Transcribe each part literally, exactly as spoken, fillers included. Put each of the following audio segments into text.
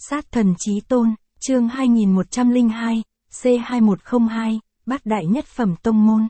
Sát thần chí tôn, chương hai nghìn một trăm lẻ hai, C hai một không hai, bát đại nhất phẩm tông môn.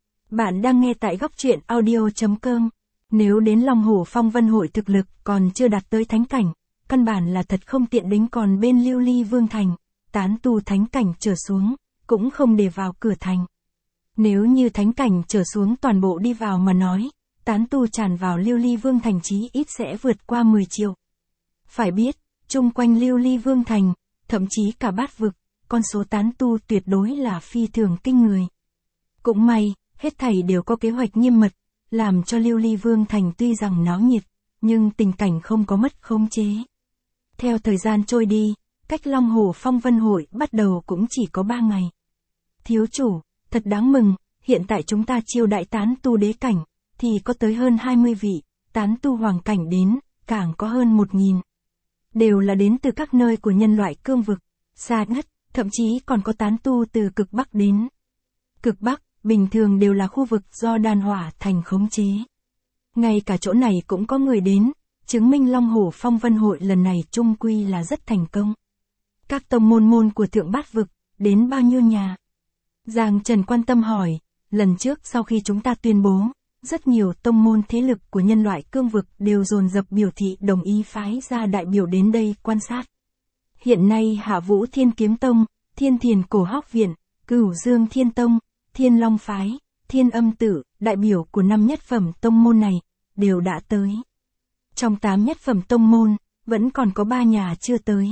Bạn đang nghe tại góc truyện audio chấm com. Nếu đến Long Hổ Phong Vân Hội thực lực còn chưa đạt tới thánh cảnh, căn bản là thật không tiện đính còn bên Lưu Ly Vương Thành, tán tu thánh cảnh trở xuống, cũng không để vào cửa thành. Nếu như thánh cảnh trở xuống toàn bộ đi vào mà nói, tán tu tràn vào Lưu Ly Vương Thành chí ít sẽ vượt qua mười triệu. Phải biết, chung quanh Lưu Ly Vương Thành, thậm chí cả bát vực, con số tán tu tuyệt đối là phi thường kinh người. Cũng may, hết thảy đều có kế hoạch nghiêm mật, làm cho Lưu Ly Vương Thành tuy rằng náo nhiệt, nhưng tình cảnh không có mất khống chế. Theo thời gian trôi đi, cách Long Hổ Phong Vân Hội bắt đầu cũng chỉ có ba ngày. Thiếu chủ, thật đáng mừng, hiện tại chúng ta chiêu đại tán tu đế cảnh, thì có tới hơn hai mươi vị, tán tu hoàng cảnh đến, càng có hơn một nghìn. Đều là đến từ các nơi của nhân loại cương vực, xa ngất, thậm chí còn có tán tu từ cực Bắc đến. Cực Bắc, bình thường đều là khu vực do đan hỏa thành khống chế. Ngay cả chỗ này cũng có người đến, chứng minh Long Hổ Phong Vân Hội lần này chung quy là rất thành công. Các tông môn môn của thượng bát vực, đến bao nhiêu nhà? Giang Trần quan tâm hỏi, lần trước sau khi chúng ta tuyên bố, rất nhiều tông môn thế lực của nhân loại cương vực đều dồn dập biểu thị đồng ý phái ra đại biểu đến đây quan sát. Hiện nay Hạ Vũ Thiên Kiếm Tông, Thiên Thiền Cổ Hóc Viện, Cửu Dương Thiên Tông, Thiên Long Phái, Thiên Âm Tử, đại biểu của năm nhất phẩm tông môn này, đều đã tới. Trong tám nhất phẩm tông môn, vẫn còn có ba nhà chưa tới.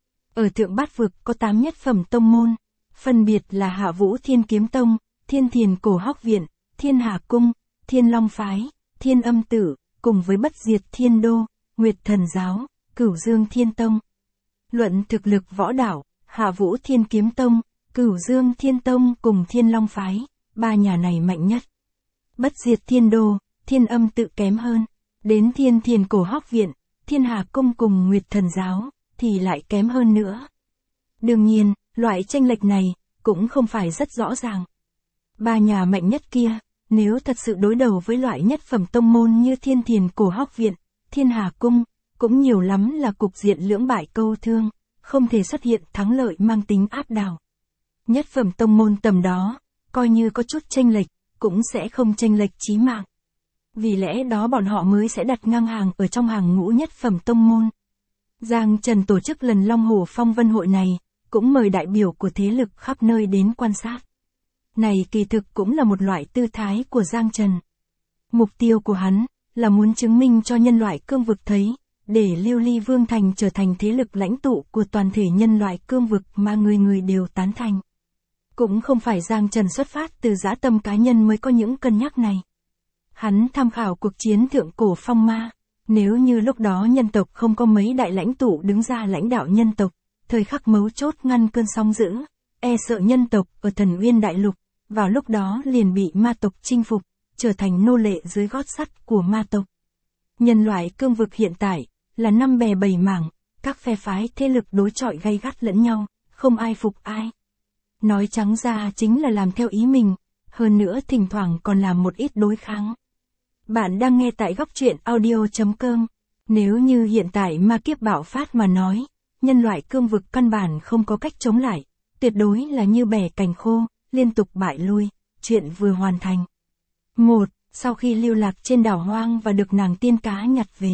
Ở thượng bát vực có tám nhất phẩm tông môn, phân biệt là Hạ Vũ Thiên Kiếm Tông, Thiên Thiền Cổ Hóc Viện, Thiên Hà Cung, Thiên Long Phái, Thiên Âm Tử, cùng với Bất Diệt Thiên Đô, Nguyệt Thần Giáo, Cửu Dương Thiên Tông. Luận thực lực võ đạo, Hạ Vũ Thiên Kiếm Tông, Cửu Dương Thiên Tông cùng Thiên Long Phái, ba nhà này mạnh nhất. Bất Diệt Thiên Đô, Thiên Âm Tự kém hơn, đến Thiên Thiền Cổ Hóc Viện, Thiên Hà Cung cùng Nguyệt Thần Giáo, thì lại kém hơn nữa. Đương nhiên, loại chênh lệch này, cũng không phải rất rõ ràng. Ba nhà mạnh nhất kia, nếu thật sự đối đầu với loại nhất phẩm tông môn như Thiên Thiền Cổ Hóc Viện, Thiên Hà Cung, cũng nhiều lắm là cục diện lưỡng bại câu thương, không thể xuất hiện thắng lợi mang tính áp đảo. Nhất phẩm tông môn tầm đó, coi như có chút chênh lệch, cũng sẽ không chênh lệch chí mạng. Vì lẽ đó bọn họ mới sẽ đặt ngang hàng ở trong hàng ngũ nhất phẩm tông môn. Giang Trần tổ chức lần Long Hổ Phong Vân Hội này, cũng mời đại biểu của thế lực khắp nơi đến quan sát. Này kỳ thực cũng là một loại tư thái của Giang Trần. Mục tiêu của hắn, là muốn chứng minh cho nhân loại cương vực thấy, để Lưu Ly Vương Thành trở thành thế lực lãnh tụ của toàn thể nhân loại cương vực mà người người đều tán thành. Cũng không phải Giang Trần xuất phát từ dã tâm cá nhân mới có những cân nhắc này. Hắn tham khảo cuộc chiến thượng cổ phong ma, nếu như lúc đó nhân tộc không có mấy đại lãnh tụ đứng ra lãnh đạo nhân tộc, thời khắc mấu chốt ngăn cơn sóng dữ, e sợ nhân tộc ở Thần Uyên Đại Lục, vào lúc đó liền bị ma tộc chinh phục, trở thành nô lệ dưới gót sắt của ma tộc. Nhân loại cương vực hiện tại, là năm bè bảy mảng, các phe phái thế lực đối chọi gay gắt lẫn nhau, không ai phục ai. Nói trắng ra chính là làm theo ý mình, hơn nữa thỉnh thoảng còn làm một ít đối kháng. Bạn đang nghe tại góc truyện audio chấm com. Nếu như hiện tại ma kiếp bạo phát mà nói, nhân loại cương vực căn bản không có cách chống lại, tuyệt đối là như bẻ cành khô, liên tục bại lui, chuyện vừa hoàn thành. Một, sau khi lưu lạc trên đảo hoang và được nàng tiên cá nhặt về.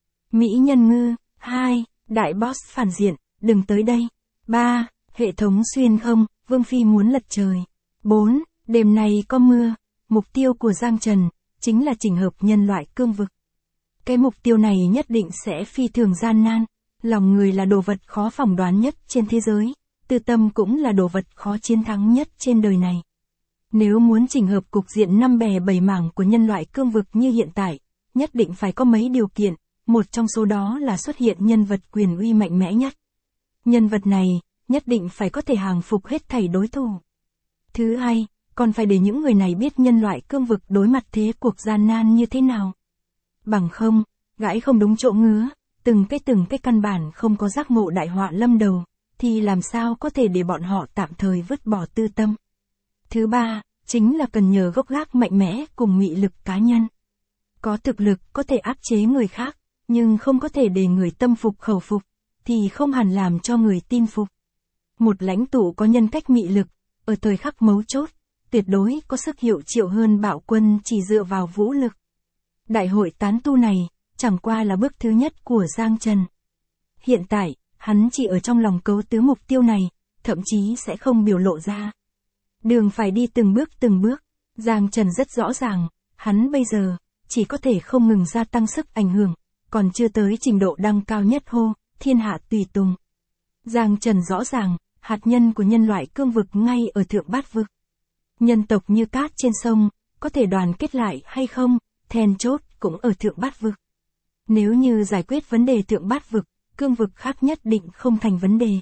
Mỹ nhân ngư. Hai, đại boss phản diện, đừng tới đây. Ba, hệ thống xuyên không, Vương Phi muốn lật trời. Bốn, đêm nay có mưa. Mục tiêu của Giang Trần, chính là chỉnh hợp nhân loại cương vực. Cái mục tiêu này nhất định sẽ phi thường gian nan. Lòng người là đồ vật khó phỏng đoán nhất trên thế giới. Tư tâm cũng là đồ vật khó chiến thắng nhất trên đời này. Nếu muốn chỉnh hợp cục diện năm bè bảy mảng của nhân loại cương vực như hiện tại, nhất định phải có mấy điều kiện, một trong số đó là xuất hiện nhân vật quyền uy mạnh mẽ nhất. Nhân vật này, nhất định phải có thể hàng phục hết thảy đối thủ. Thứ hai, còn phải để những người này biết nhân loại cương vực đối mặt thế cuộc gian nan như thế nào. Bằng không, gãi không đúng chỗ ngứa, từng cái từng cái căn bản không có giác ngộ đại họa lâm đầu, thì làm sao có thể để bọn họ tạm thời vứt bỏ tư tâm. Thứ ba, chính là cần nhờ gốc gác mạnh mẽ cùng mị lực cá nhân. Có thực lực có thể áp chế người khác, nhưng không có thể để người tâm phục khẩu phục, thì không hẳn làm cho người tin phục. Một lãnh tụ có nhân cách mị lực, ở thời khắc mấu chốt, tuyệt đối có sức hiệu triệu hơn bạo quân chỉ dựa vào vũ lực. Đại hội tán tu này, chẳng qua là bước thứ nhất của Giang Trần. Hiện tại, hắn chỉ ở trong lòng cấu tứ mục tiêu này, thậm chí sẽ không biểu lộ ra. Đường phải đi từng bước từng bước, Giang Trần rất rõ ràng, hắn bây giờ, chỉ có thể không ngừng gia tăng sức ảnh hưởng, còn chưa tới trình độ đăng cao nhất hô, thiên hạ tùy tùng. Giang Trần rõ ràng, hạt nhân của nhân loại cương vực ngay ở thượng bát vực. Nhân tộc như cát trên sông, có thể đoàn kết lại hay không, then chốt cũng ở thượng bát vực. Nếu như giải quyết vấn đề thượng bát vực, cương vực khác nhất định không thành vấn đề.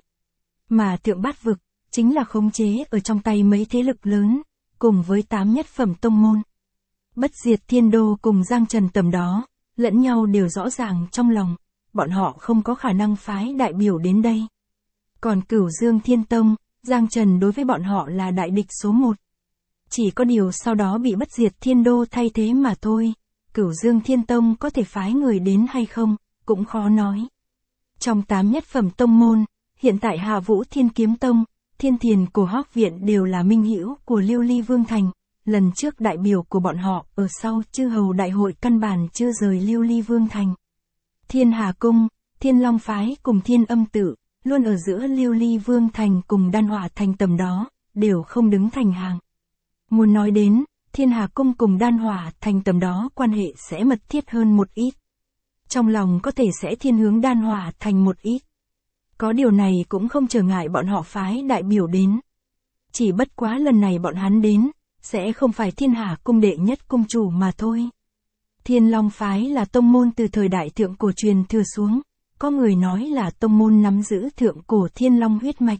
Mà thượng bát vực, chính là khống chế ở trong tay mấy thế lực lớn, cùng với tám nhất phẩm tông môn. Bất diệt thiên đô cùng Giang Trần tầm đó, lẫn nhau đều rõ ràng trong lòng, bọn họ không có khả năng phái đại biểu đến đây. Còn Cửu Dương Thiên Tông, Giang Trần đối với bọn họ là đại địch số một. Chỉ có điều sau đó bị bất diệt thiên đô thay thế mà thôi, Cửu Dương Thiên Tông có thể phái người đến hay không, cũng khó nói. Trong tám nhất phẩm tông môn, hiện tại Hạ Vũ Thiên Kiếm Tông, Thiên Thiền Cổ Hóc Viện đều là minh hữu của Lưu Ly Vương Thành. Lần trước đại biểu của bọn họ ở sau chư hầu đại hội căn bản chưa rời Lưu Ly Vương Thành. Thiên Hà Cung, Thiên Long Phái cùng Thiên Âm Tự, luôn ở giữa Lưu Ly Vương Thành cùng Đan Hỏa Thành tầm đó, đều không đứng thành hàng. Muốn nói đến, Thiên Hà Cung cùng Đan Hỏa Thành tầm đó quan hệ sẽ mật thiết hơn một ít. Trong lòng có thể sẽ thiên hướng Đan Hỏa Thành một ít. Có điều này cũng không trở ngại bọn họ phái đại biểu đến. Chỉ bất quá lần này bọn hắn đến, sẽ không phải Thiên Hà Cung đệ nhất cung chủ mà thôi. Thiên Long Phái là tông môn từ thời đại thượng cổ truyền thừa xuống, có người nói là tông môn nắm giữ thượng cổ Thiên Long huyết mạch.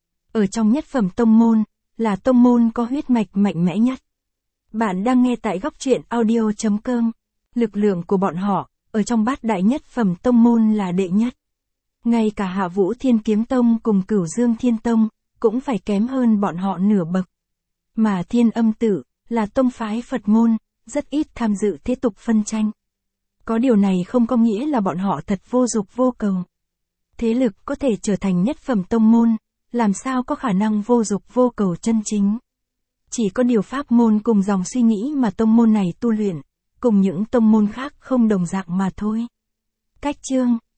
Ở trong nhất phẩm tông môn, là tông môn có huyết mạch mạnh mẽ nhất. Bạn đang nghe tại góc truyện audio chấm com. Lực lượng của bọn họ, ở trong bát đại nhất phẩm tông môn là đệ nhất. Ngay cả Hạ Vũ Thiên Kiếm Tông cùng Cửu Dương Thiên Tông, cũng phải kém hơn bọn họ nửa bậc. Mà Thiên Âm Tự, là tông phái Phật môn, rất ít tham dự thế tục phân tranh. Có điều này không có nghĩa là bọn họ thật vô dục vô cầu. Thế lực có thể trở thành nhất phẩm tông môn, làm sao có khả năng vô dục vô cầu chân chính. Chỉ có điều pháp môn cùng dòng suy nghĩ mà tông môn này tu luyện, cùng những tông môn khác không đồng dạng mà thôi. Cách chương